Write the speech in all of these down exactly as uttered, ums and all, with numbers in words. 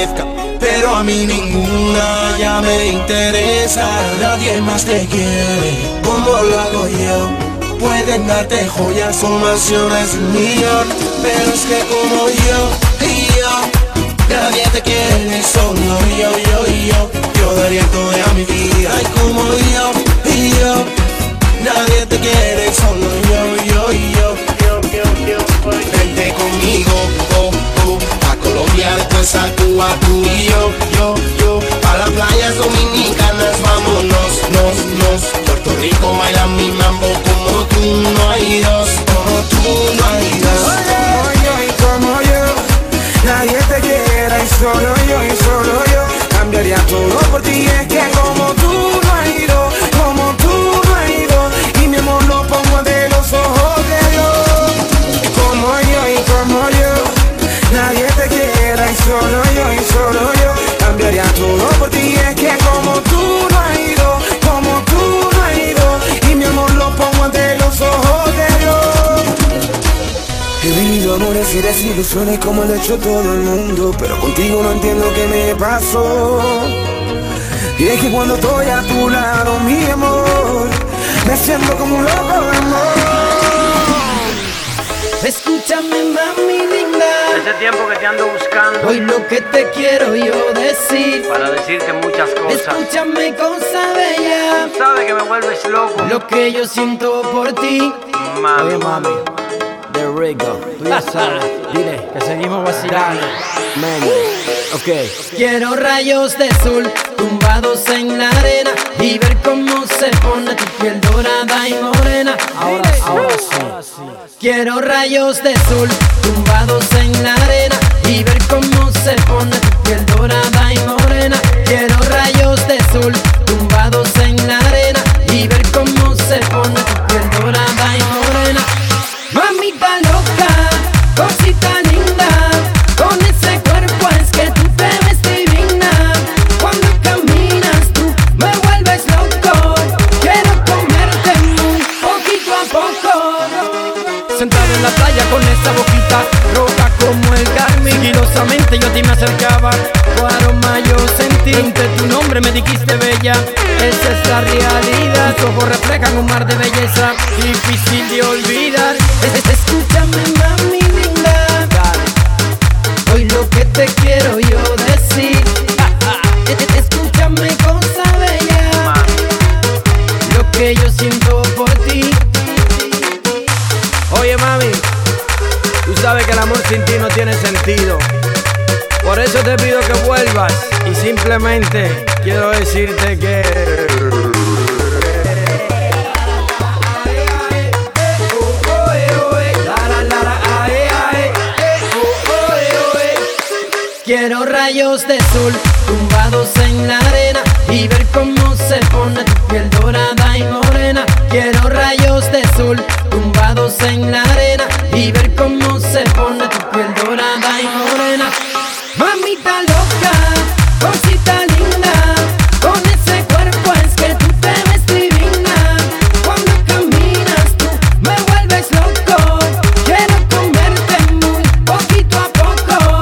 parezca, pero a mí ninguna ya me interesa. Nadie más te quiere como lo hago yo. Pueden darte joyas o mansiones un millón, pero es que como yo y yo, nadie te quiere, solo yo, yo y yo. Yo daría toda mi vida, ay como yo y yo, nadie te quiere, solo yo, yo y yo. Vente conmigo, oh, oh, a Colombia, después a Cuba, tú y yo, yo, yo. A las playas dominicanas, vámonos, nos, nos. Puerto Rico baila mi mambo, como tú no hay dos, como tú no hay dos. Como yo y como yo, nadie te quiera y solo yo y solo yo. Cambiaría todo por ti, es que como tú no hay dos, como tú no hay dos. Y mi amor lo pongo ante los ojos de Dios. Como yo y como yo, nadie te quiera y solo yo y solo yo. Cambiaría todo por ti, es que como tú no hay dos, como tú no hay dos. Y mi amor lo pongo ante los ojos de Dios. He vivido amores y desilusiones como lo ha hecho todo el mundo, pero contigo no entiendo qué me pasó. Y es que cuando estoy a tu lado, mi amor, me siento como un loco de amor. Escúchame, mami linda, ese tiempo que te ando buscando, hoy lo que te quiero yo decir, para decirte muchas cosas. Escúchame, cosa bella, Tú sabes que me vuelves loco, lo que yo siento por ti. mami. Oye, mami, de Rico, tú ya sabes, dile que seguimos vacilando. Man, ok. Quiero rayos de sol tumbados en la arena y ver cómo se pone tu piel dorada y morena. Ahora, ahora sí. Quiero rayos de sol tumbados en la arena y ver cómo se pone tu piel dorada y morena. Quiero rayos de sol tumbados en la arena y ver cómo se pone tu piel dorada y morena. Mamita loca, cosita linda, con ese cuerpo es que tú te ves divina. Cuando caminas tú me vuelves loco, quiero comerte muy poquito a poco. Sentado en la playa con esa boquita roja como el carmín, sigilosamente yo a ti me acercaba, tu aroma yo sentí, entre tu nombre me dijiste bella, esa es la realidad. Tus ojos reflejan un mar de belleza, difícil de olvidar. Escúchame, mami linda, hoy lo que te quiero yo decir. Escúchame, cosa bella, lo que yo siento por ti. Oye mami, tú sabes que el amor sin ti no tiene sentido. Por eso te pido que vuelvas y simplemente quiero decirte que quiero rayos de sol tumbados en la arena y ver cómo se pone tu piel dorada y morena. Quiero rayos de sol tumbados en la arena y ver cómo se pone tu piel dorada y morena. Mamita loca, cosita linda, con ese cuerpo es que tú te ves divina. Cuando caminas tú me vuelves loco, quiero comerte muy poquito a poco.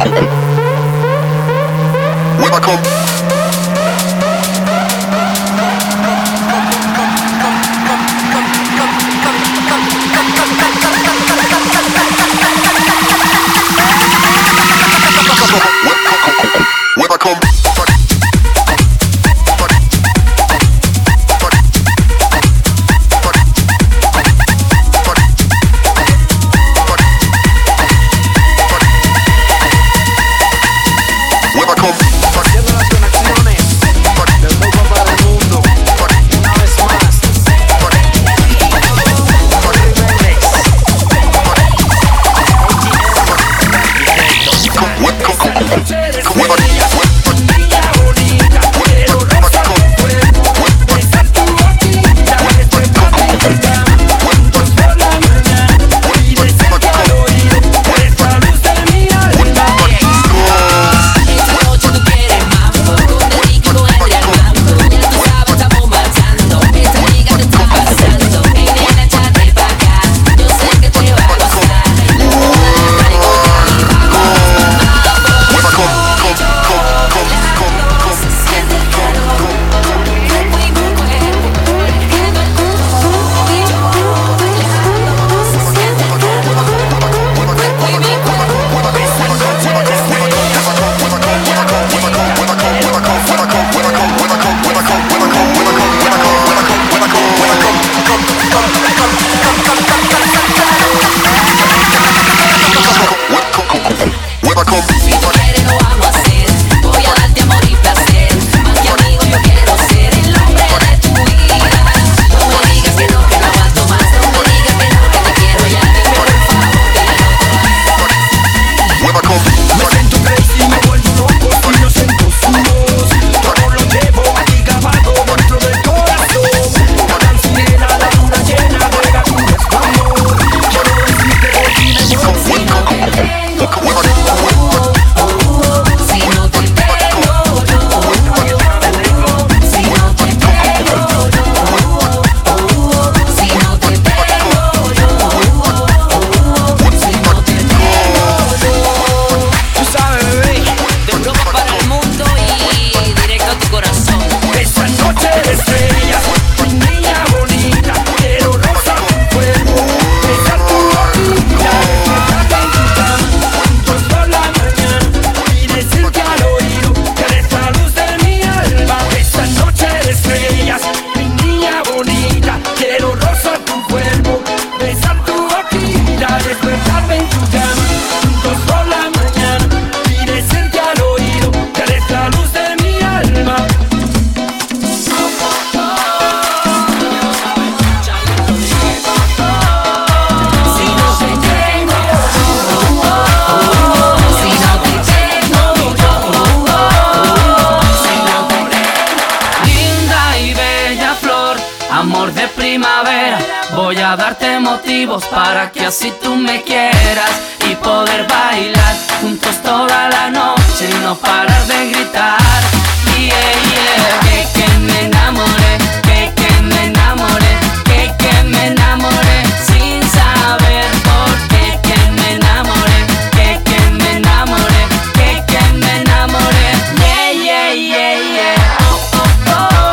Para que así tú me quieras y poder bailar juntos toda la noche y no parar de gritar. Yeah, yeah. Que que me enamoré, que que me enamoré, que que me enamoré sin saber por qué. Que me enamoré, que que me enamoré, que que me enamoré. Yeah, yeah, yeah, yeah. Oh, oh, oh.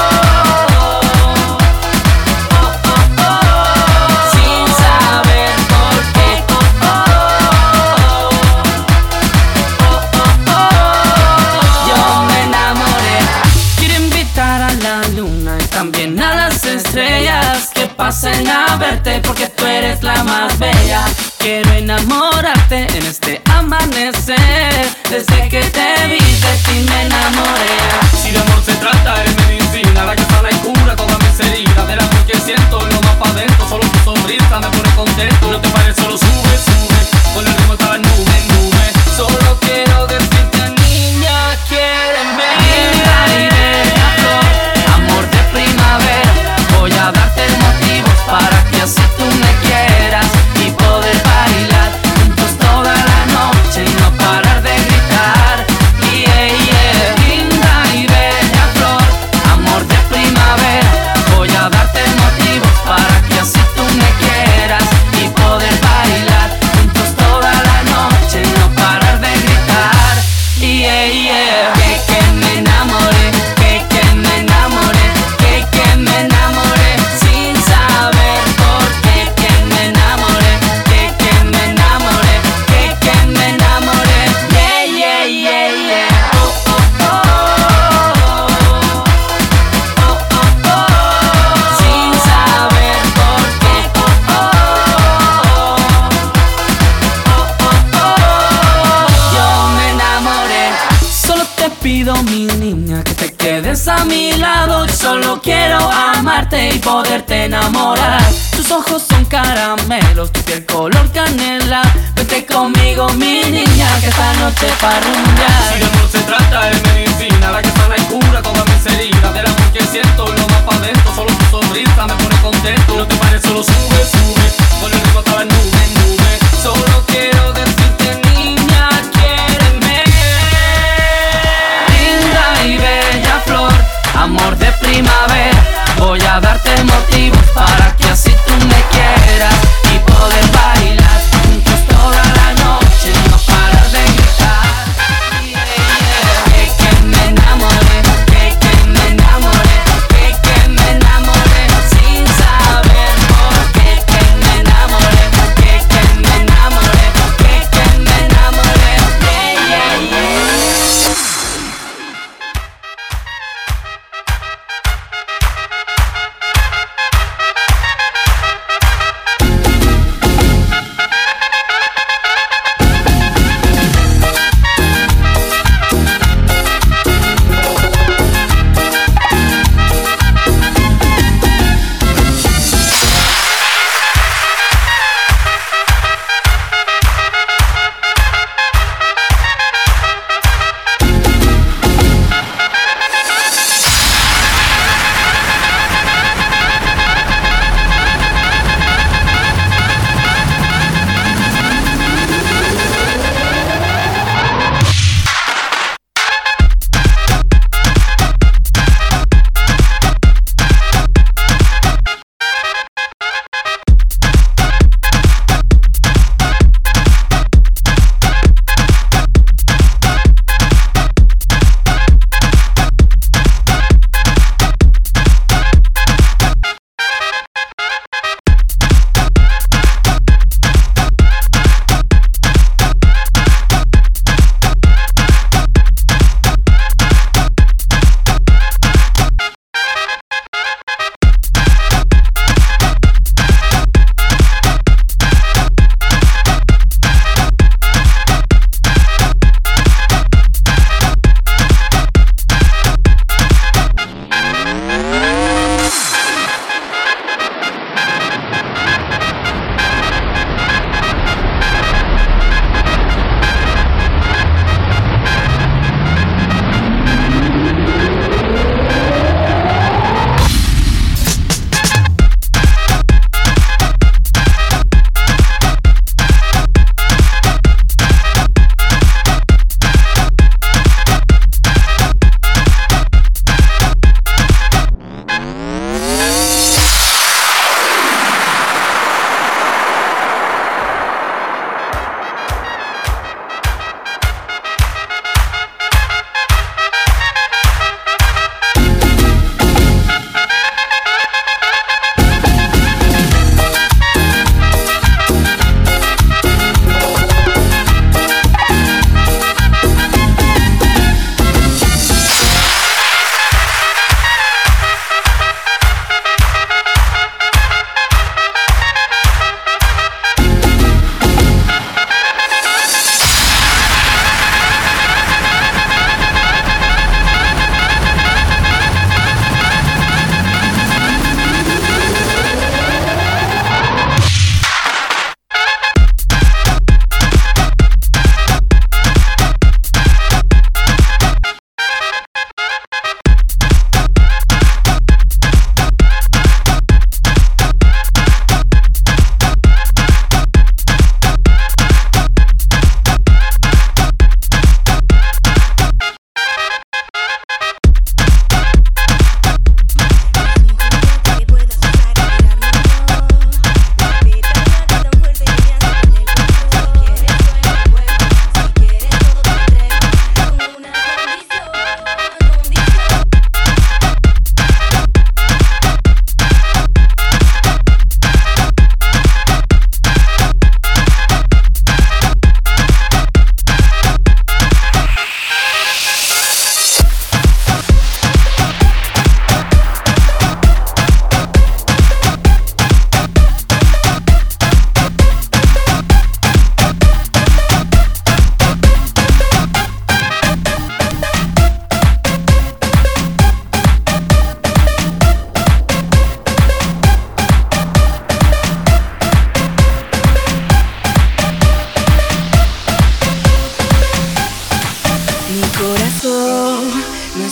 Pasen a verte porque tú eres la más bella. Quiero enamorarte en este amanecer. Desde que te vi de ti me enamoré. Si de amor se trata, eres medicina, la que sana y cura todas mis heridas. Del amor que siento, lo más pa' dentro. Solo tu sonrisa me pone contento. No te pares, solo sube, sube. Con el ritmo está la nube, nube. Solo quiero decirte, niña, quiéreme. Linda y bella flor, amor de primavera. Voy a darte motivos para que así tú me quieras y poder bailar juntos toda la noche y no parar de gritar. Yeah, pido, mi niña, que te quedes a mi lado. Yo solo quiero amarte y poderte enamorar. Tus ojos son caramelos, tu piel color canela. Vete conmigo, mi niña, que esta noche pa' rumbear. Si de amor se trata, es medicina, la que sana y cura todas mis heridas. Del amor que siento, lo más pa' dentro. Solo tu sonrisa me pone contento. No te pares, solo sube, sube. Con el ritmo hasta la nube, nube. Solo quiero decirte, niña, quiéreme. Linda y bella flor, amor de primavera. Voy a darte motivos para que así tú me quieras y poder bailar juntos toda la noche, no parar de gritar. Yeah, yeah. Que, que me enamoré, que, que me enamoré, que, que me enamoré sin saber por qué. Que me enamoré, que, que me enamoré,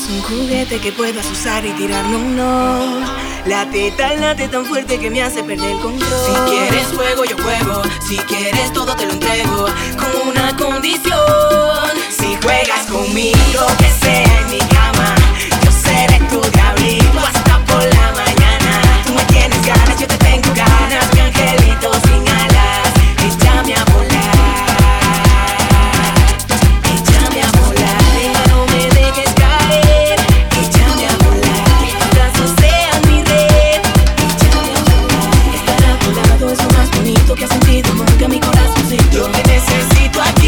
un juguete que puedas usar y tirar, no, no. La teta late tan fuerte que me hace perder el control. Si quieres juego, yo juego. Si quieres todo te lo entrego, con una condición. Si juegas conmigo, que sea en mi cama. Yo seré tu diablito hasta por la mañana. Tú me tienes ganas, yo te tengo ganas. Mi angelito sin alas, échame a volar. Échame a volar, no me dejes caer. Échame a volar, que tus brazos sean mi red. Échame a volar, estar a tu lado es lo más bonito que has sentido nunca mi corazoncito. Yo te necesito aquí.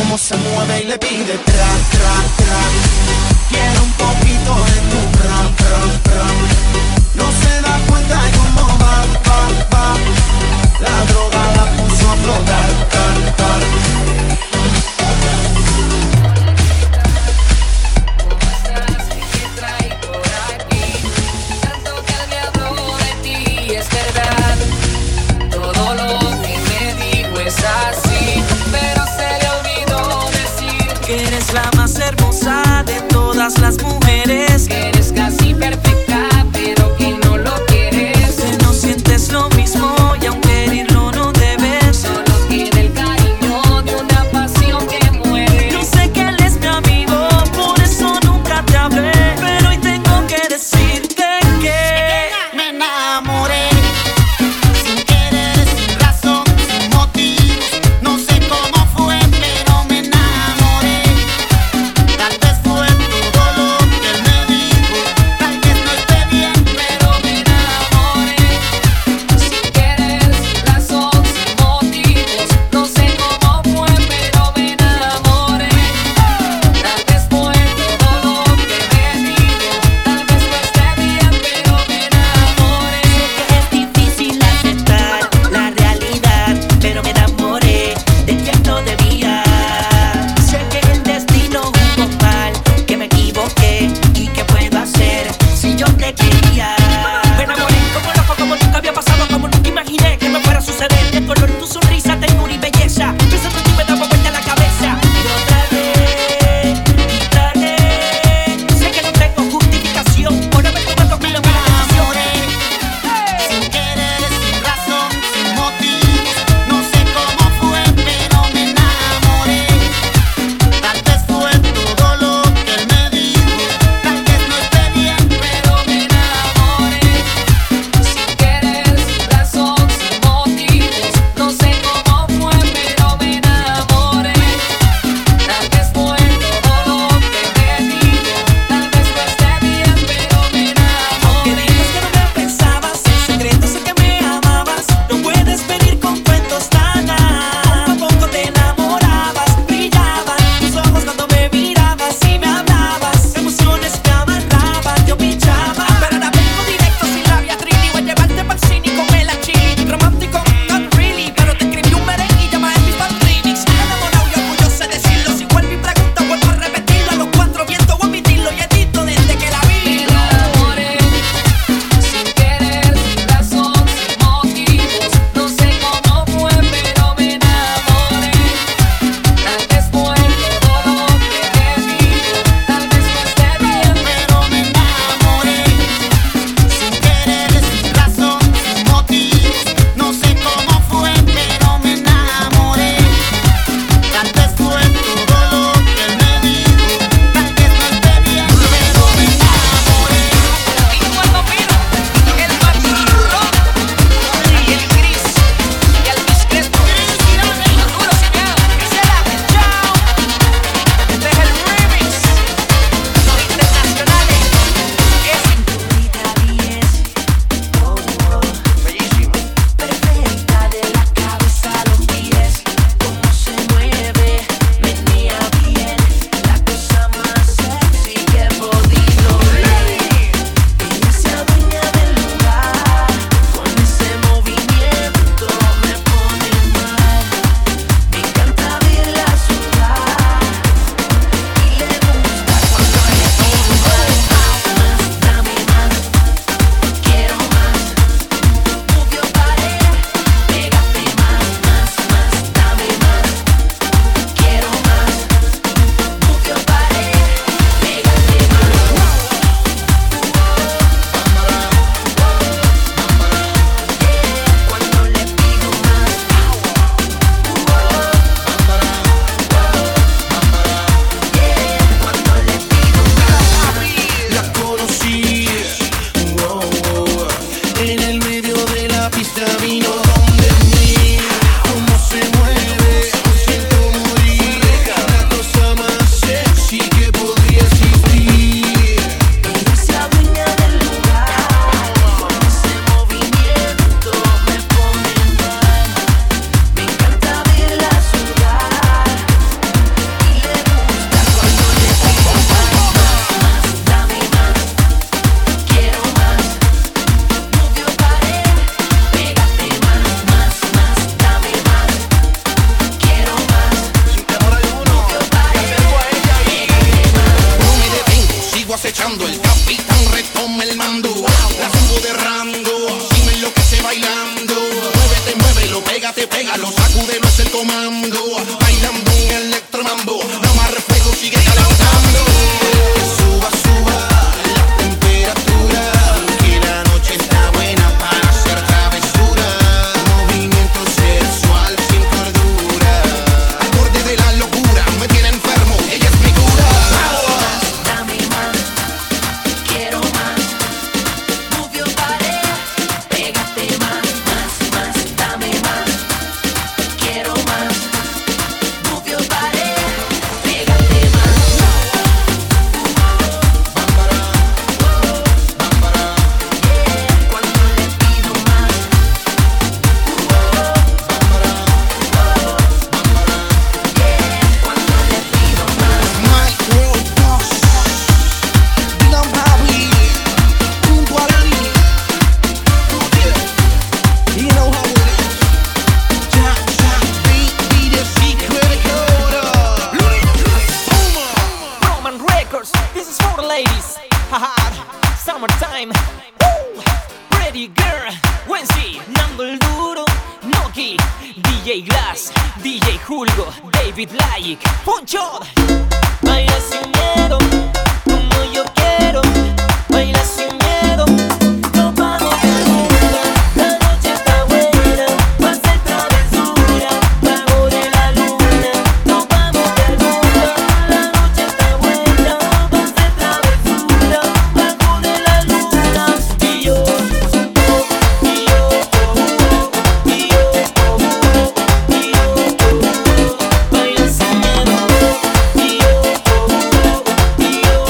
cómo se mueve y le pide tra, tra, tra. Quiero un poquito de tu pra, pra, pra. No se da cuenta de cómo va, va, va. La droga la puso a flotar, tar, tar. Eres la más hermosa de todas las mujeres. Eres casi perfecta, pero que no lo quieres. Que no sientes lo mismo y aunque quererlo no debes. Solo quiere el cariño de una pasión que muere. Yo sé que él es mi amigo, por eso nunca te hablé. Pero hoy tengo que decirte que me enamoré. Sin querer, sin razón, sin motivos. No sé cómo fue, pero me enamoré. Tal vez fue todo lo que Vulgo, David Laik, Poncho. Baila sin miedo, como yo quiero. Baila sin miedo, no vamos de rumba. La noche está buena, va a ser travesura. Bajo de la luna, no vamos de rumba. La noche está buena, va a ser travesura. Bajo de la luna, y yo, y yo, y yo, y yo, baila sin miedo, y yo, y yo, y yo,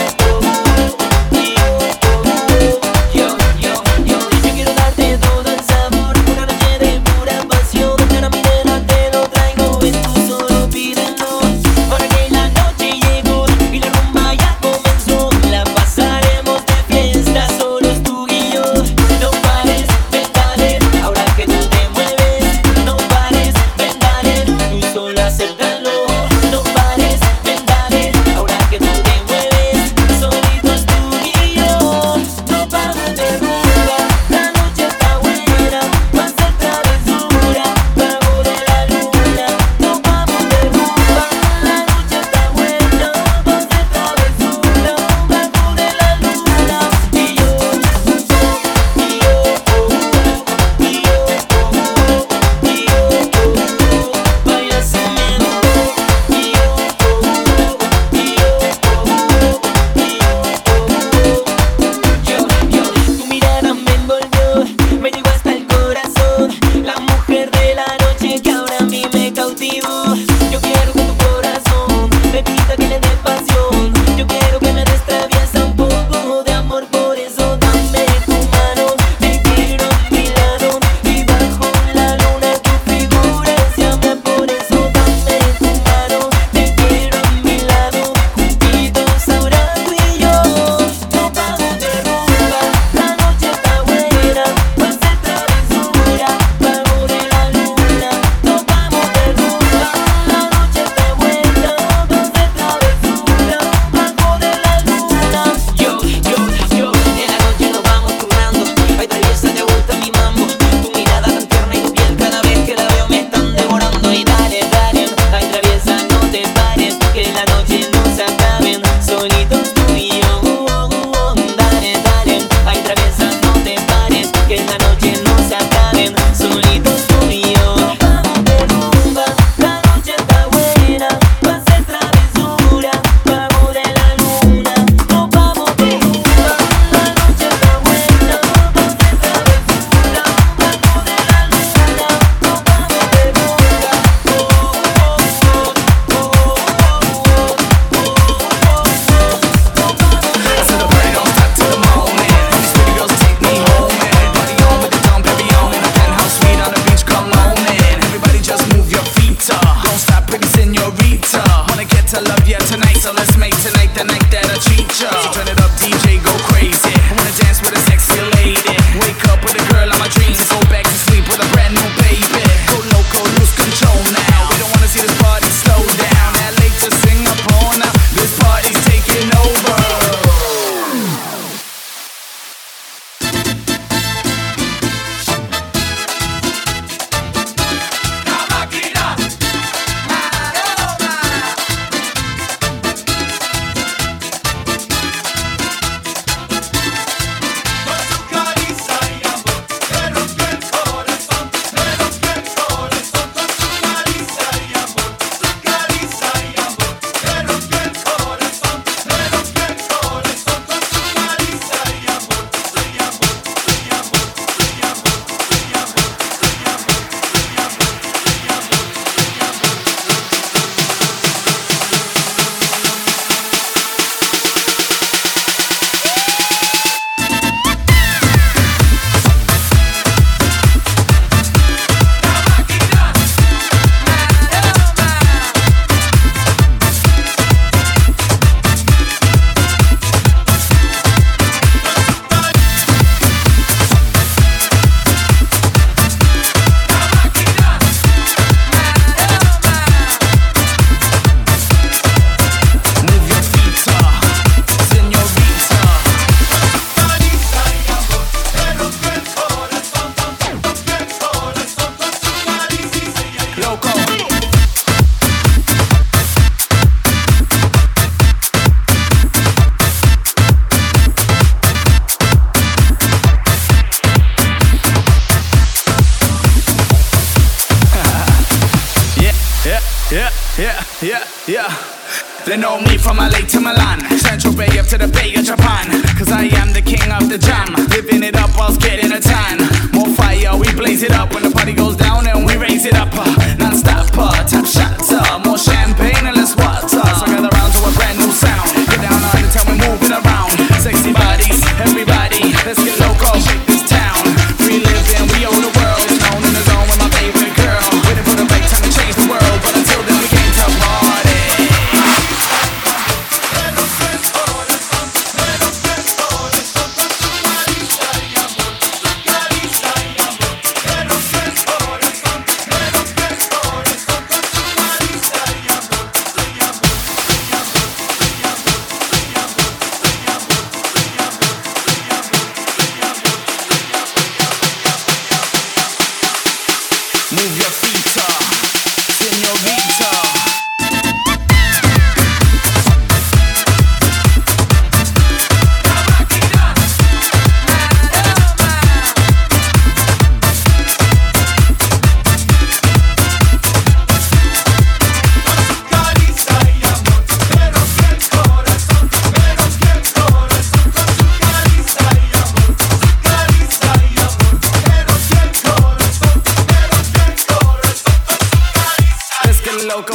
yo, yo, yo quiero darte todo el sabor, una noche de pura pasión. Cara mi nena, te lo traigo, ven tú solo pídelo. Ahora que la noche llegó y la rumba ya comenzó, la pasaremos de fiesta, solos tú y yo. No pares, ven dale, ahora que tú te mueves. No pares, ven dale, tú solo acéptalo. No pares, ven dale, ahora que tú te mueves. Solitos tú y yo, no vamos de rumba. La noche está buena, va a ser travesura. Bajo de la luna, no vamos de rumba. La noche está buena, va a ser travesura. Bajo de la luna, y yo, y yo, y yo, y yo, baila sin miedo, y yo, y yo, yo, yo, tu mirada me envolvió, me llegó hasta el corazón. La mujer de la noche que ahora a mí me cautivó. Yo quiero que tu corazón me pida que le dé pasión. Yo quiero que me des traviesa un poco de amor, por eso dame tu mano. Te quiero a mi lado y bajo la luna tu figura se llama, por eso dame tu mano. Te quiero a mi lado, juntitos ahora tú y yo. No vamos de rumba, la noche está buena, va a ser travesura. Bajo de la luna, no vamos de rumba. La noche está buena, va a ser travesura. Bajo de la luna, yo, yo, yo, en la noche nos vamos turnando. Ay, traviesa, te gusta mi mambo, tu mirada tan tierna y tu piel cada vez que la veo me están devorando. Y dale, dale, ay, traviesa, no te pares, que la noche no se acaben, solitos tú y yo. Dale, dale, ay, traviesa, no te pares, que la noche no se acaben, solitos tú y yo. Vamos de rumba, la noche está buena, va a ser travesura. Bajo de la luna, no vamos de rumba. La noche está buena, va a ser travesura. Bajo de la luna, no vamos de rumba. Oh, oh, oh, oh, oh, oh. Yeah. They know me from L A to Milan, Central Bay up to the Bay of Japan. Cause I am the king of the jam, living it up whilst getting a tan. More fire, we blaze it up. When the party goes down and we raise it up. uh, Non-stop, uh, tap shots, uh, more champagne and less water. So gather round to a brand new sound. Get down on it, tell me move it around. Sexy bodies, everybody, let's get loco, shake this town. We live and we own the world, it's known in the zone with my favorite girl. Waiting for the right time to change the world, but until then we came to party. Move your feet up, señorita. Let's get loco.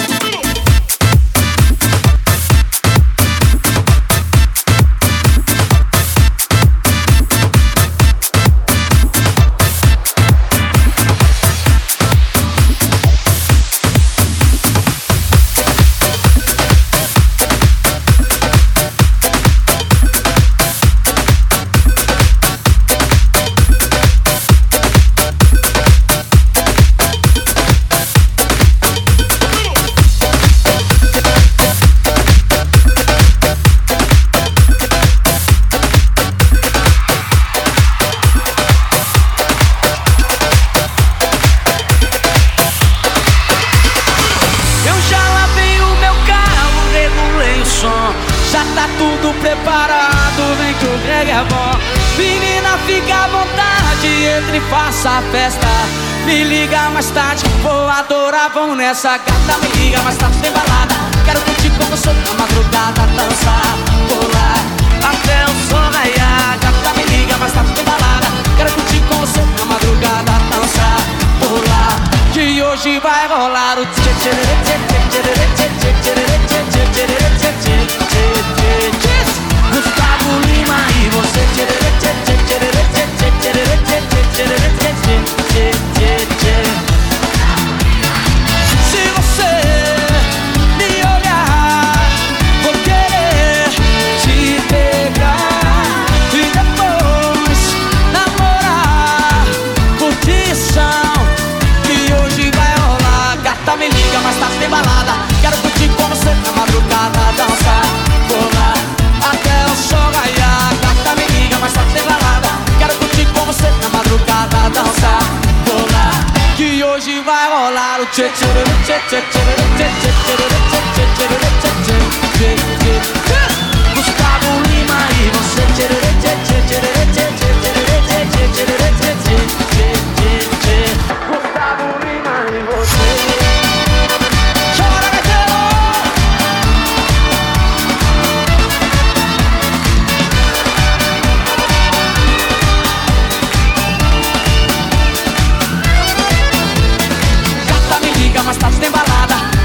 Eu já lavei o meu carro, regulei o som. Já tá tudo preparado, vem que o reggae é bom. Menina, fica à vontade, entre e faça a festa. Me liga mais tarde, vou adorar, vão nessa. Gata, me liga mais tarde, tem balada. Quero curtir com você na madrugada, dançar, pular até o sol raiar. Gata, me liga mais tarde, tem balada. Quero curtir com você na madrugada, dançar, pular. Que hoje vai rolar o tchê tchê tchê tchê tchê tchê tchê tchê tchê tchê tchê. Gustavo Lima e você tchê tchê tchê tchê tchê tchê tchê tchê tchê tchê tchê. Se você me olhar, vou querer te pegar e depois namorar. Curtição que hoje vai rolar. Gata, me liga, mas tá sem balada. Quero curtir com você na madrugada, dançar, pular até o sol raiar. Gata, me liga, mas tá sem balada. Quero curtir com você na madrugada, dançar, pular. Que hoje vai rolar o tchê tchê tchê tchê tchê tchê tchê tchê tchê tchê tchê tchê. Gustavo Lima e você tchê tchê tchê tchê tchê tchê tchê tchê tchê tchê tchê. Gustavo Lima e você. Chora, gaiteiro! Gata, me liga, mas tarde tem balada.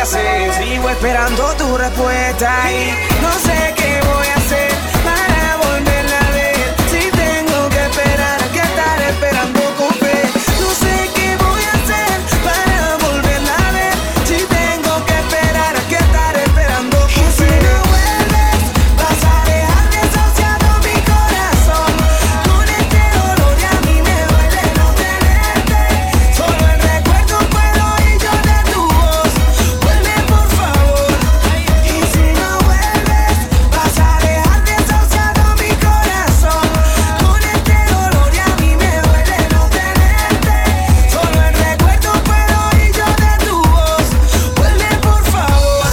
hacer. Sigo esperando tu respuesta y no sé qué voy a hacer para volverla a ver. Si tengo que esperar, que estar esperando con fe. No sé qué voy a hacer para volverla a ver. Si tengo que esperar, que estar esperando con fe. Si no vuelves, vas a dejar desahuciado mi corazón. Con este dolor y a mí me duele no tenerte. Solo el recuerdo puedo oír yo de tu voz. Vuelve por favor. Y si no vuelves, vas a dejar desahuciado mi corazón. Con este dolor y a mí me duele no tenerte. Solo el recuerdo puedo oír yo de tu voz. Vuelve por favor.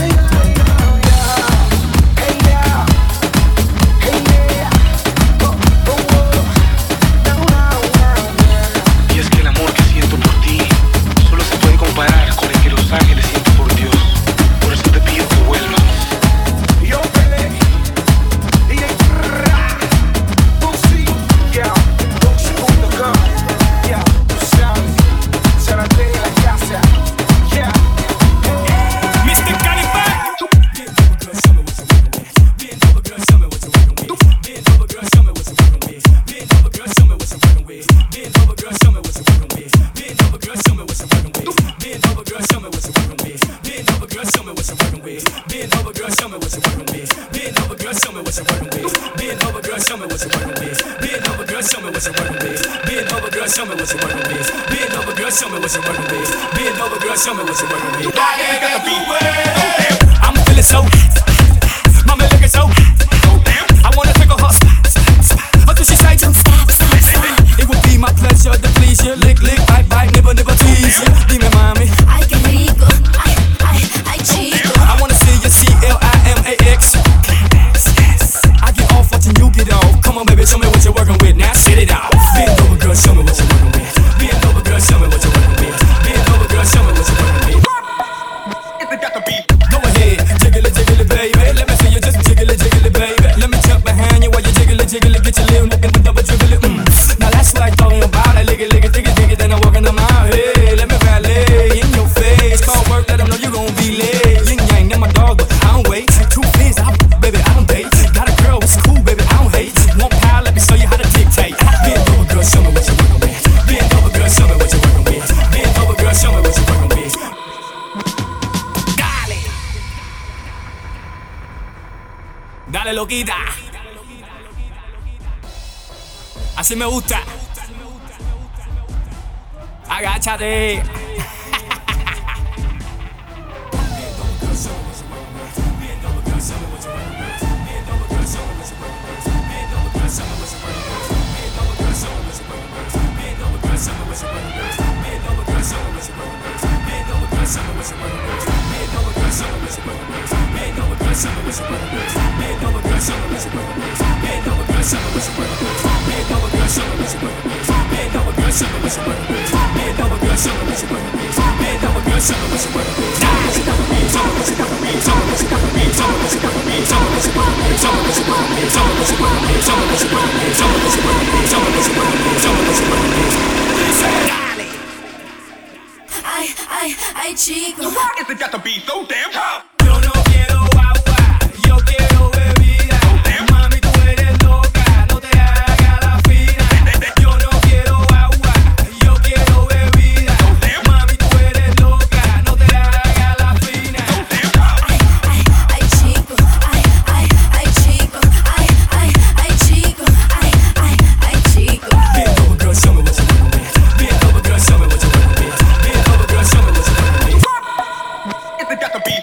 Y es que el amor que siento por ti solo se puede comparar con el que los ángeles sienten por Dios. Por eso te pido que vuelvas. Yo Pele, D J Boosie, yeah, Boosie punto com, yeah, tú sabes, Sarate de la casa, yeah. mister Caliban. I'm feeling so, mama looking so. I wanna take a hus. Until she say, it would be my pleasure to please you. Lick, lick, bite, bite, nibble, nibble, tease you. Dime, mami. Ay, qué rico, ay, ay, ay, chico. I wanna see you C L I M A X. I get off watching you get off. Come on, baby, show me what you're working with. Now sit it off. Bend over, girl, show me what you're working with. Bend over, girl, show me what you're working with. Bend over, girl, show me what you're working with. If it got the beat. Go ahead, jiggle it, jiggle it, baby. Let me see you just jiggle it, jiggle it, baby. Let me jump behind you while you jiggle it, jiggle it. Get your little nigga double dribble it. Mm. Now that's what I'm talking about. I lick it, lick it, dig it, dig it. Then I'm walking them out. Hey, let me valet in your face. Call work, let them know you gon' be late. Yin yang, then my dog, but I don't wait. Two fins, I baby, I don't date. Got a girl, it's cool, baby, I don't hate. One pound, let me show you how to dictate. Bend over, girl, show me what you're working with. Bend over, girl, show me what you're working with. Bend over, girl, show me what you're working with. Dale. Dale, loquita. Así me gusta. Agáchate. Ay, ay, ay, chico. If it got the beat, so damn hot. Yo no quiero agua, yo quiero bebida. Mami, tú eres loca, no te hagas la fina. Yo no quiero agua, yo quiero bebida. Mami, tú eres loca, no te hagas la fina. Ay, ay, ay, chico. Ay, ay, ay, chico. Ay, ay, ay, chico. Ay, ay, ay, chico. Bend over, girl, show me what you're working with. Bend over, girl, show me what you're working with. Bend over, girl, show me what you're working with. If it got the beat.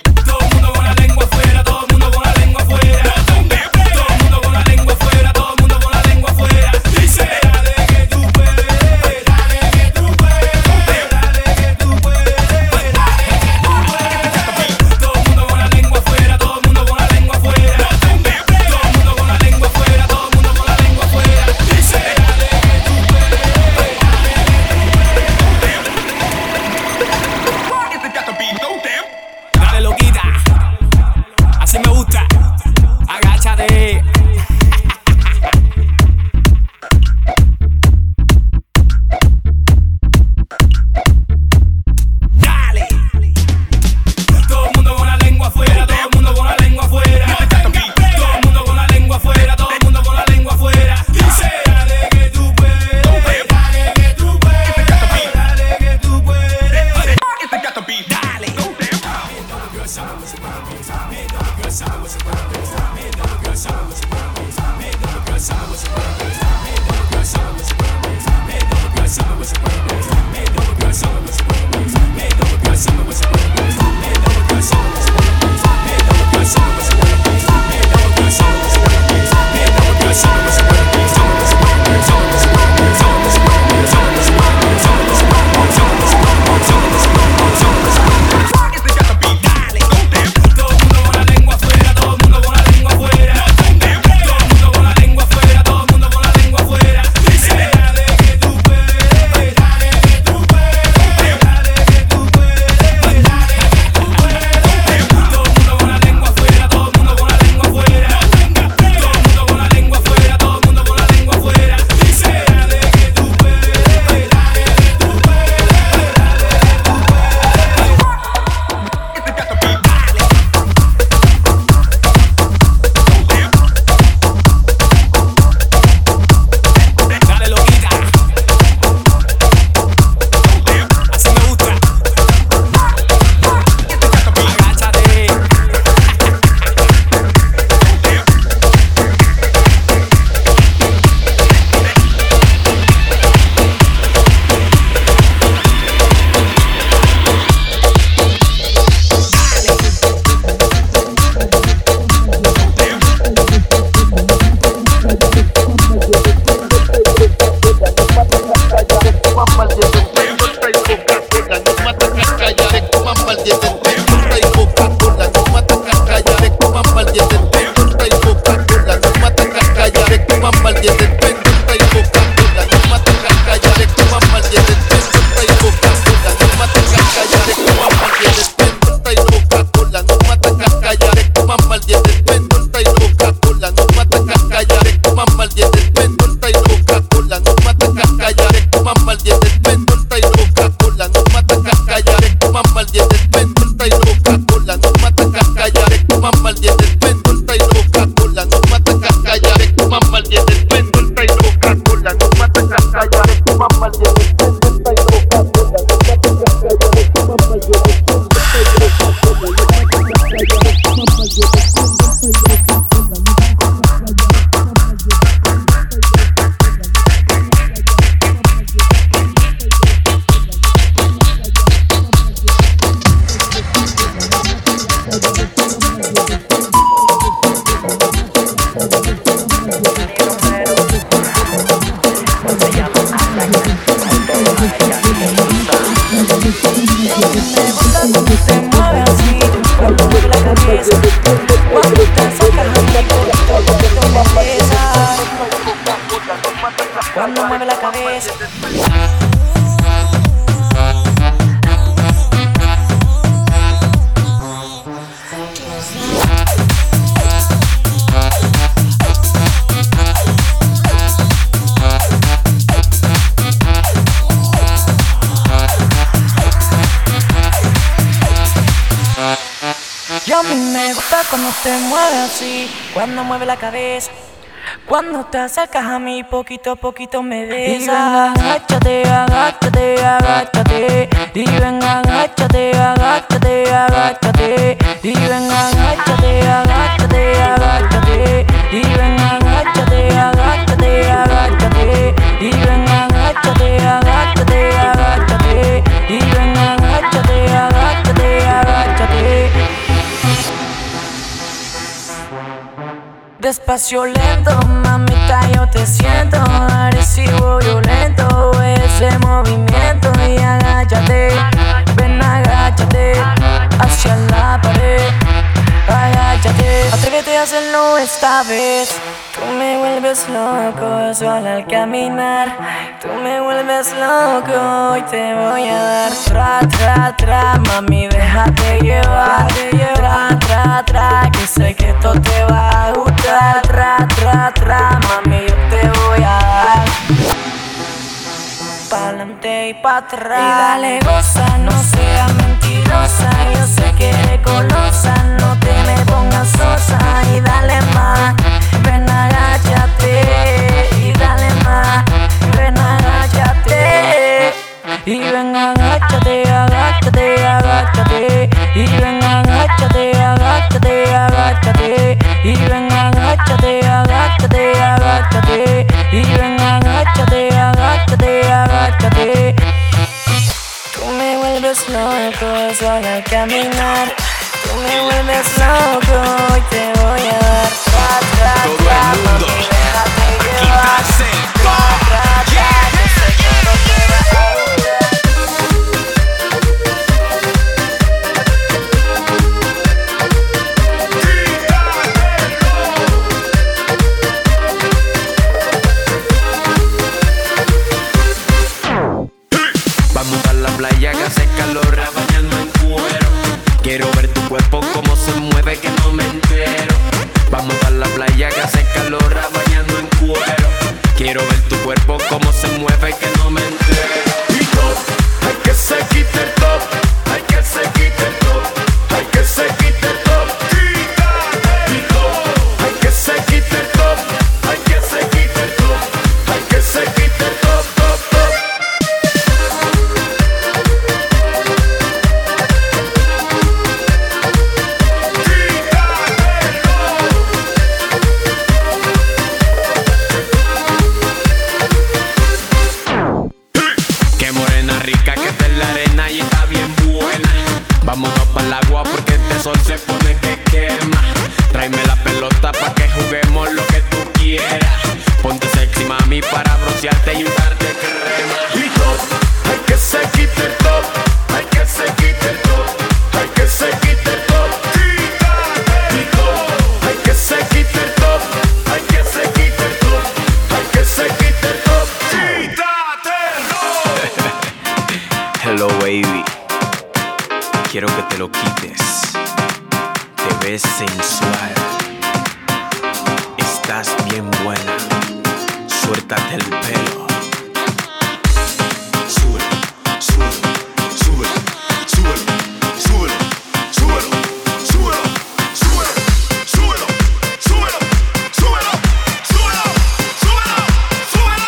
mamá el diez del pendiente y Coca-Cola. No mata callar de tu mamá el diez del pendiente y Coca-Cola. No mata callar de tu mamá el diez del pendiente y Coca-Cola. No mata callar de tu mamá el diez del pendiente y Coca-Cola. No mata callar de tu mamá el diez del pendiente y Coca-Cola. No mata callar de tu mamá el diez del pendiente y Coca-Cola. No mata callar de tu mamá el diez del pendiente y Coca-Cola. No mata callar de tu mamá el diez del pendiente y Coca-Cola. No mata callar de tu mamá el diez del pendiente y Coca-Cola. No mata callar de tu mamá el diez del pendiente y Coca-Cola. No mata callar de tu mamá el diez del pendiente y Cuando mueve la cabeza. Y a mí me gusta cuando te mueve así, cuando mueve la cabeza. Cuando te acercas a mí, poquito a poquito me besas. Y ven, agáchate, agáchate, agáchate. Y ven, agáchate, agáchate, agáchate. Y ven, agáchate, agáchate, agáchate. Y ven, agáchate, agáchate, agáchate. Y ven, agáchate, agáchate, agáchate. Y ven, agáchate, agáchate, agáchate. Despacio lento, mamita, yo te siento agresivo, violento, ese movimiento. Y agáchate, ven, agáchate hacia la pared. Agáchate, atrévete a hacerlo esta vez. Tú me vuelves loco solo al caminar. Tú me vuelves loco y te voy a dar. Tra, tra, tra, mami, déjate llevar. Tra, tra, tra, que sé que esto te va a gustar. Tra, tra, tra, mami, yo te voy a dar. Pa'lante y pa' atrás. Y dale, goza, no seas mentirosa. Yo sé que eres golosa, no te me pongas sosa. Y dale más, ven, agáchate. Y dale más, ven, agáchate. Y ven, agáchate, agáchate, agáchate. Y ven, agáchate, agáchate, agáchate. Y ven, agáchate, agáchate, agáchate. Y ven, agáchate, agáchate, agáchate. Tú me vuelves loco solo al caminar. Tú me vuelves loco y te voy a dar. Tra, tra, tra, mami, déjate llevar. Tra, tra, tra, yo sé que no te va a gustar. Vamos a la playa que hace calor, bañando en cuero. Quiero ver tu cuerpo como se mueve, que no me entero. Vamos a la playa que hace calor, bañando en cuero. Quiero ver tu cuerpo como se mueve, que no me entero. Y top, hay que se quite el top, hay que se quite el top, hay que se quite el top. Y top, hay que se quite el top, hay que se quite el top, hay que se quite el top, top, top. Rica que está en la arena y está bien buena. Vámonos para el agua porque este sol se pone que quema. Tráeme la pelota pa' que juguemos lo que tú quieras. Ponte sexy mami para broncearte y untarte crema. Y top, hay que se quite el top, hay que se quite el top, hay que se quite el top. Y top, hay que se quite el top, hay que se quite el top. sensual. Estás bien buena. Suéltate el pelo. Súbelo, súbelo, súbelo, súbelo, súbelo, súbelo, súbelo, súbelo, súbelo, súbelo, súbelo, súbelo, súbelo, súbelo.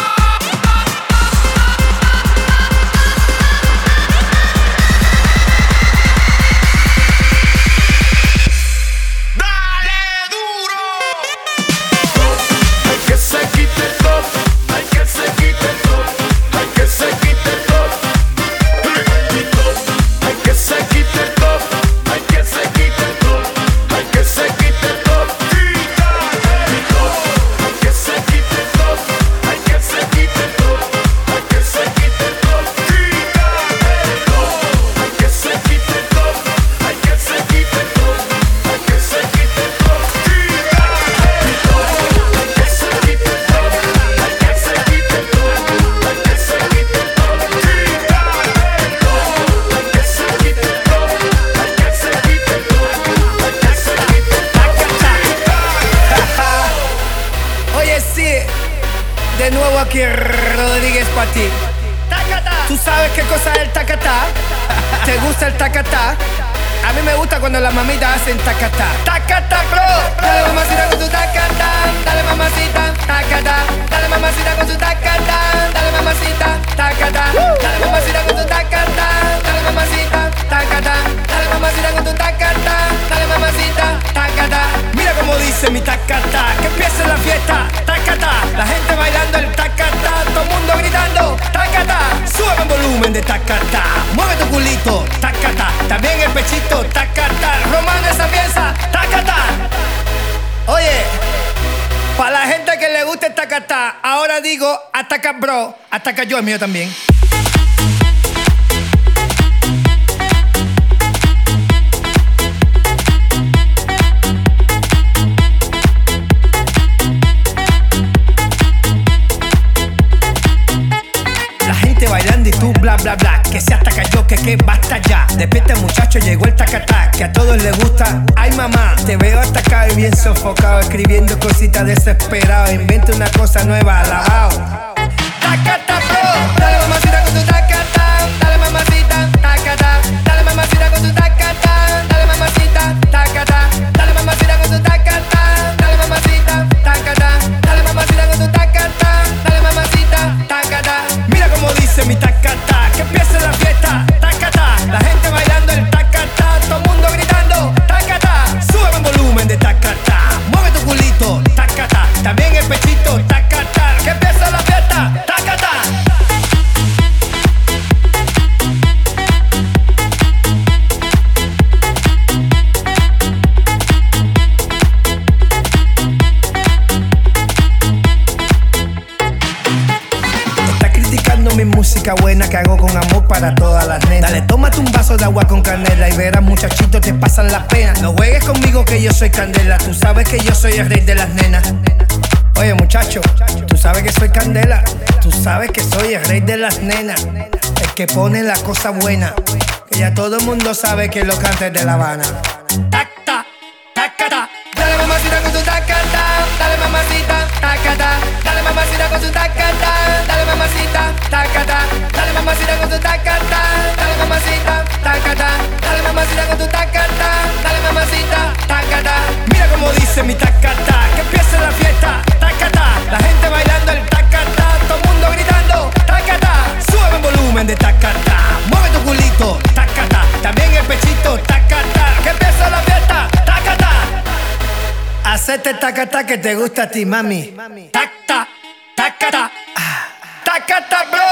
Hay que se quite todo, hay que se quite todo, hay que se quite todo, y todo, hay que se quite todo, hay que se quite todo, hay que se quite todo, y todo, hay que se quite todo, hay que se quite todo, hay que se quite todo, y todo, hay que se quite todo, hay que se quite todo, hay que se quite todo, y todo, hay que se quite todo, hay que se quite todo, hay que se quite todo, y todo, hay que se quite todo, hay que se quite todo, hay que se quite todo. Oye, sí, de nuevo aquí Rodríguez para ti. ¿Tú sabes qué cosa es el tacatá? ¿Te gusta el tacatá? A mí me gusta cuando las mamitas hacen tacatá. Tacatá, bro. Dale mamacita con tu tacatá. Dale mamacita, tacatá. Dale mamacita con tu tacatá. Dale mamacita, tacatá. Dale mamacita con tu tacatá. Dale mamacita, tacatá. Dale mamacita con tu tacatá. Dale mamacita, tacatá. Mira cómo dice mi tacatá. Que empiece la fiesta, tacatá. La gente bailando el tacatá. Todo el mundo gritando, tacatá. Sube el volumen de tacatá. Mueve tu culito, tacatá. También el pechito, tacatá. Romano esa pieza, tacatá. Oye, para la gente que le gusta el tacatá, ahora digo ataca bro, ataca yo, el mío también. La gente bailando y tú bla bla bla. Que se ataca yo, que que basta ya. Despierta muchacho, llegó el tacatá. Que a todos les gusta. Ay mamá, te veo atacado y bien sofocado. Escribiendo cositas desesperado. Inventa una cosa nueva, alabao. Tacatá bro. Dale mamacita con tu tacatá. Dale mamacita, tacatá. Dale mamacita con tu tacatá. Dale mamacita, tacatá. Dale mamacita con tu tacatá. Dale mamacita, tacatá. Dale mamacita con tu tacatá. Dale mamacita, tacatá. Mira cómo dice mi tacatá. Que empiece la fiesta, tacatá. La gente bailando el tacatá. Todo el mundo gritando, tacatá. Sube el volumen de tacatá. Mueve tu culito, tacatá. También el pechito, tacatá. Que empiece la fiesta, tacatá. Está criticando mi música buena que hago con amor para todas las nenas. Dale, tómate un vaso de agua con canela y verás muchachitos te pasan la pena. No juegues conmigo que yo soy candela. Tú sabes que yo soy el rey de las nenas. Oye muchacho, tú sabes que soy candela. Tú sabes que soy el rey de las nenas. El que pone la cosa buena. Que ya todo el mundo sabe que lo canta es de La Habana. Tacta, tacata. Dale mamacita con tu tacata. Dale mamacita, tacata. Dale mamacita con tu tacata. Dale mamacita, tacata. Dale mamacita con tu tacata. Dale mamacita, tacata. Dale mamacita con tu tacata. Dale mamacita, tacata. Mira cómo dice mi tacata. Que empiece la fiesta, tacata. La gente bailando el tacata. Todo el mundo gritando, tacata. Sube el volumen de tacata. Mueve tu culito, tacata. También el pechito, tacata. Que empiece la fiesta, tacata. Hacete tacata que te gusta a ti, mami. Tacta, tacata. Ah, tacata, bro.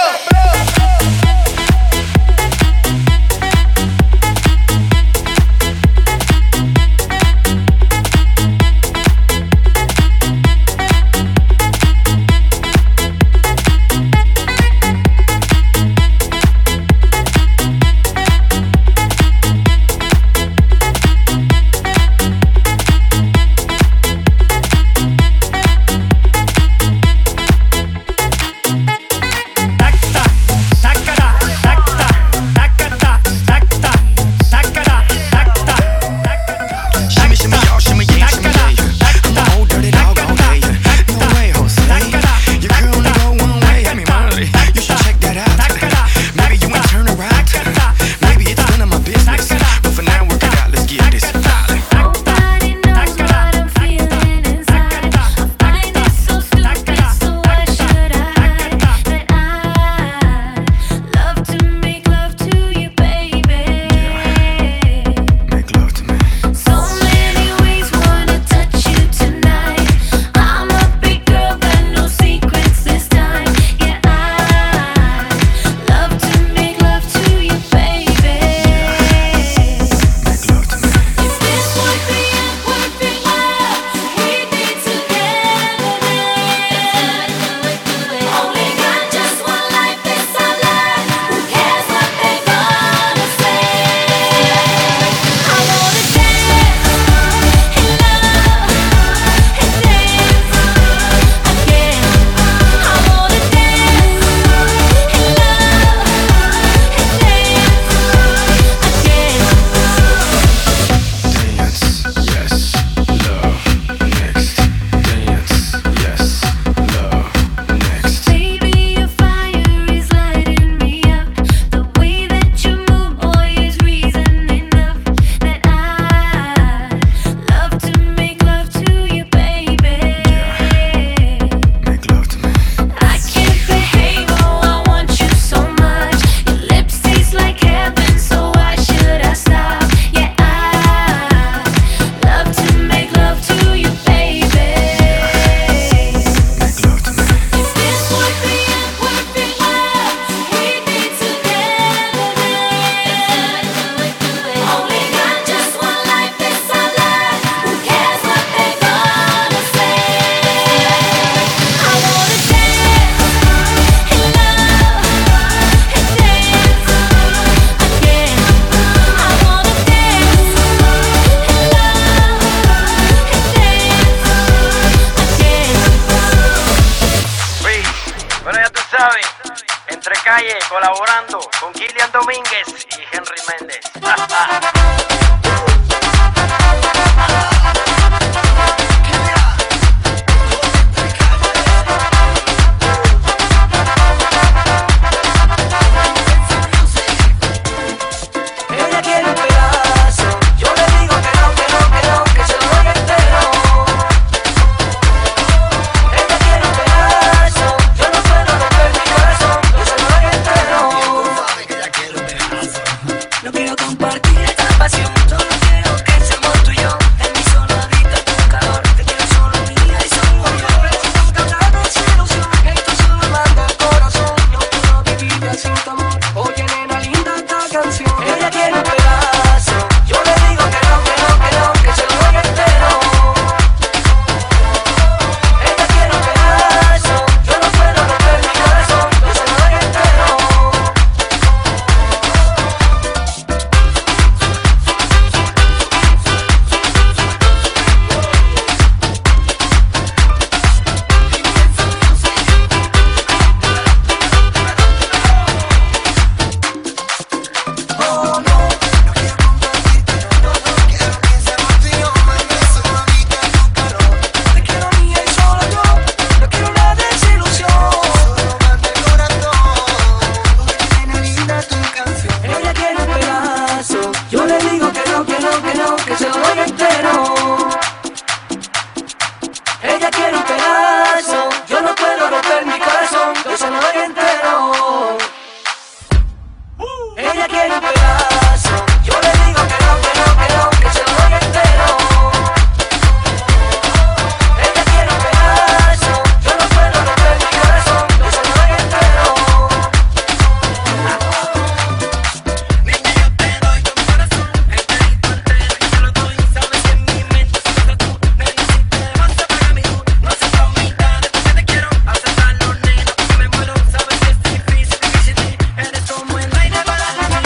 sabes, Entre Calle colaborando con Kilian Domínguez y Henry Méndez. Ella quiere un pedazo, yo le digo que no, que no, que no, que se lo doy entero. Ella quiere un pedazo, yo no puedo romper mi corazón, que se lo doy entero. Que ella quiere un pedazo. No quiero compartir esta pasión, solo quiero que seamos tú y yo. En mi soladita tu calor, te quiero solo mía y solo yo. Estamos cansados sin ilusión, esto solo manda el corazón. No puedo vivir ya sin tu amor. Oye nena linda esta canción. Ella quiere un pedazo, yo le digo que no, que no, que no, que se lo doy entero. Ella quiere un pedazo, yo no puedo romper mi corazón, que se lo doy entero. Oh no, no quiero compartirte, no, no, no quiero que seamos tú y yo, mami, soladita tu calor. Te quiero mía y solo yo, no quiero una desilusión. Solo manda el corazón, oye nena linda tu canción. Ella quiere un pedazo, yo le digo que no, que no, que no, que se lo doy entero. Ella quiere un pedazo, yo no puedo romper mi corazón, que se lo doy entero. Ella quiere un pedazo, yo le digo que no, que no, que no, que se lo doy entero. Ella quiere un pedazo, yo no puedo romper mi corazón, que se lo doy entero. Niña, yo te doy tu corazón, enterito, entero, yo te lo doy, sabes que en mi mente solo tú, nena, si te vas a pagar mi luz, no haces bromita, después que te quiero aceptarlo, nena, porque me muero, sabes que es difícil vivir sin ti, eres como el aire para la vida.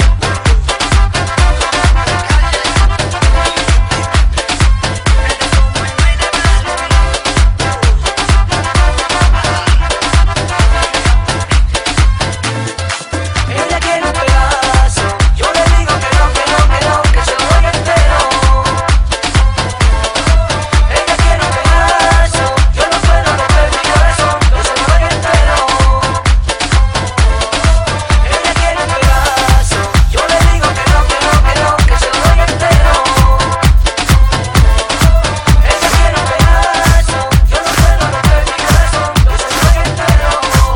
Ella quiere un pedazo, yo le digo que no, que no, que no, que se lo doy entero. Ella quiere un pedazo, yo no puedo romper mi corazón, que se lo doy entero. Ella quiere un pedazo, yo le digo que no, que no, que no, que se lo doy entero. Ella quiere un pedazo, yo no puedo romper mi corazón, que se lo doy entero.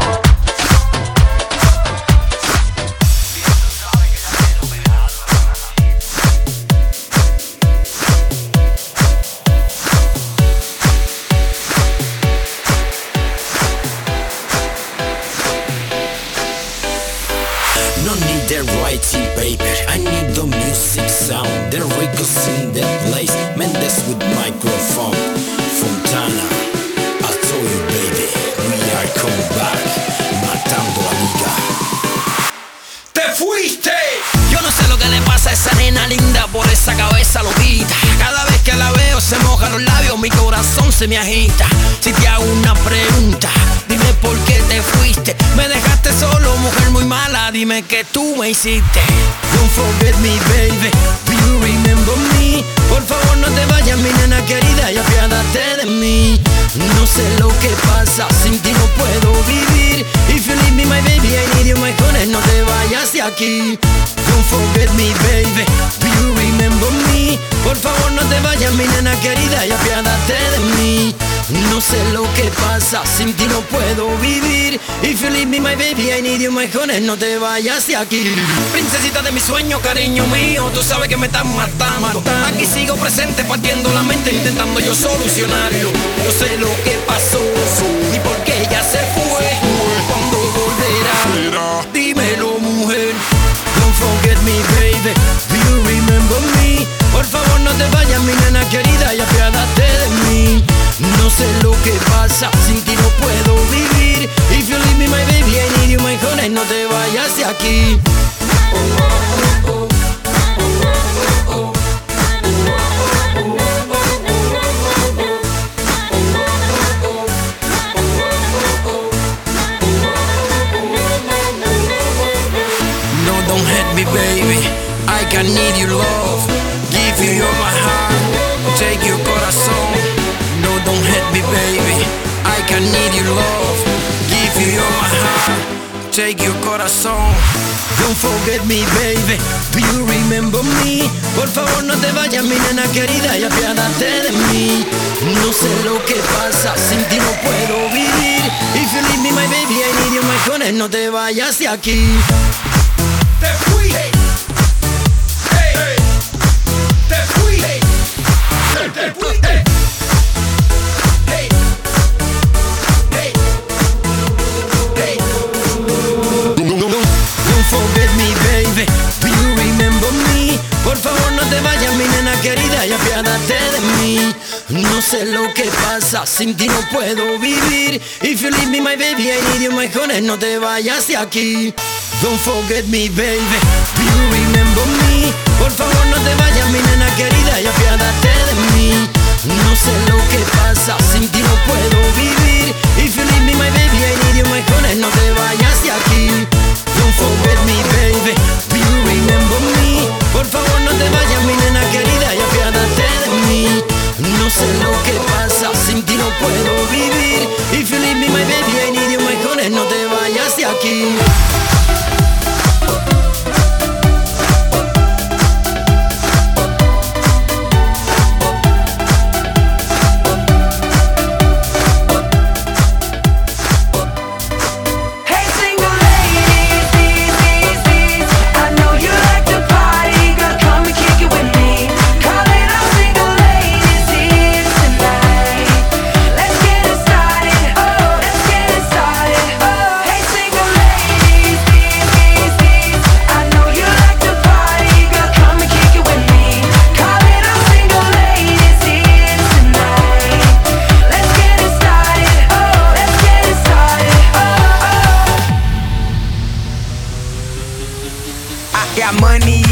No need the writing paper, I need the music sound. The Rico's in the place, Mendes with microphone. Fontana, I told you baby, we are coming back, matando a liga. ¡Te fuiste! Yo no sé lo que le pasa a esa nena linda por esa cabeza loquita. Cada vez que la veo se mojan los labios, mi corazón se me agita. Si te hago una pregunta, dime por qué te fuiste. Me dejaste solo, mujer muy mala, dime que tú me hiciste. Don't forget me, baby, do you remember me? Por favor no te vayas, mi nena querida, y apiádate de mí. No sé lo que pasa, sin ti no puedo vivir. If you leave me, my baby, I need you, my honey, no te vayas de aquí. Don't forget me, baby, do you remember me? Por favor no te vayas, mi nena querida, y apiádate de mí. No sé lo que pasa, sin ti no puedo vivir. If you leave me, my baby, I need you, my honey, no te vayas de aquí. Princesita de mi sueño, cariño mío, tú sabes que me estás matando. Aquí sigo presente, partiendo la mente, intentando yo solucionarlo. Yo sé lo que pasó, y por qué ella se fue. Cuando volverá, dímelo, mujer. Don't forget me, baby, do you remember me? Por favor no te vayas, mi nena querida, y apiádate de mí. No sé lo que pasa, sin ti no puedo vivir. If you leave me, my baby, I need you, my honey, no te vayas de aquí. Oh, oh, oh, oh. can need your love, give you all my heart, take your corazón. No, don't hate me, baby. I can need your love, give you all my heart, take your corazón. Don't forget me, baby. Do you remember me? Por favor, no te vayas, mi nena querida, y apiádate de mí. No sé lo que pasa, sin ti no puedo vivir. If you leave me, my baby, I need you, my honey. No te vayas de aquí. Te fui, hey, hey, te fui, hey, te fui, hey. Forget me, baby. Do you remember me? Por favor, no te vayas, mi nena querida, y apiádate de mí. No sé lo que pasa, sin ti no puedo vivir. If you leave me, my baby, I need you, my honey. No te vayas de aquí. Don't forget me, baby. Do you remember me? Por favor, no te vayas, mi nena querida, y apiádate de mí. No sé lo que pasa, sin ti no puedo vivir. If you leave me, my baby, I need you, my honey. No te vayas de aquí. Don't forget me, baby. Do you remember me? Por favor, no te vayas, mi nena querida, y apiádate de mí. No sé lo que pasa, sin ti no puedo vivir. If you leave me, my baby, I need you, my honey. No te vayas de aquí. Got money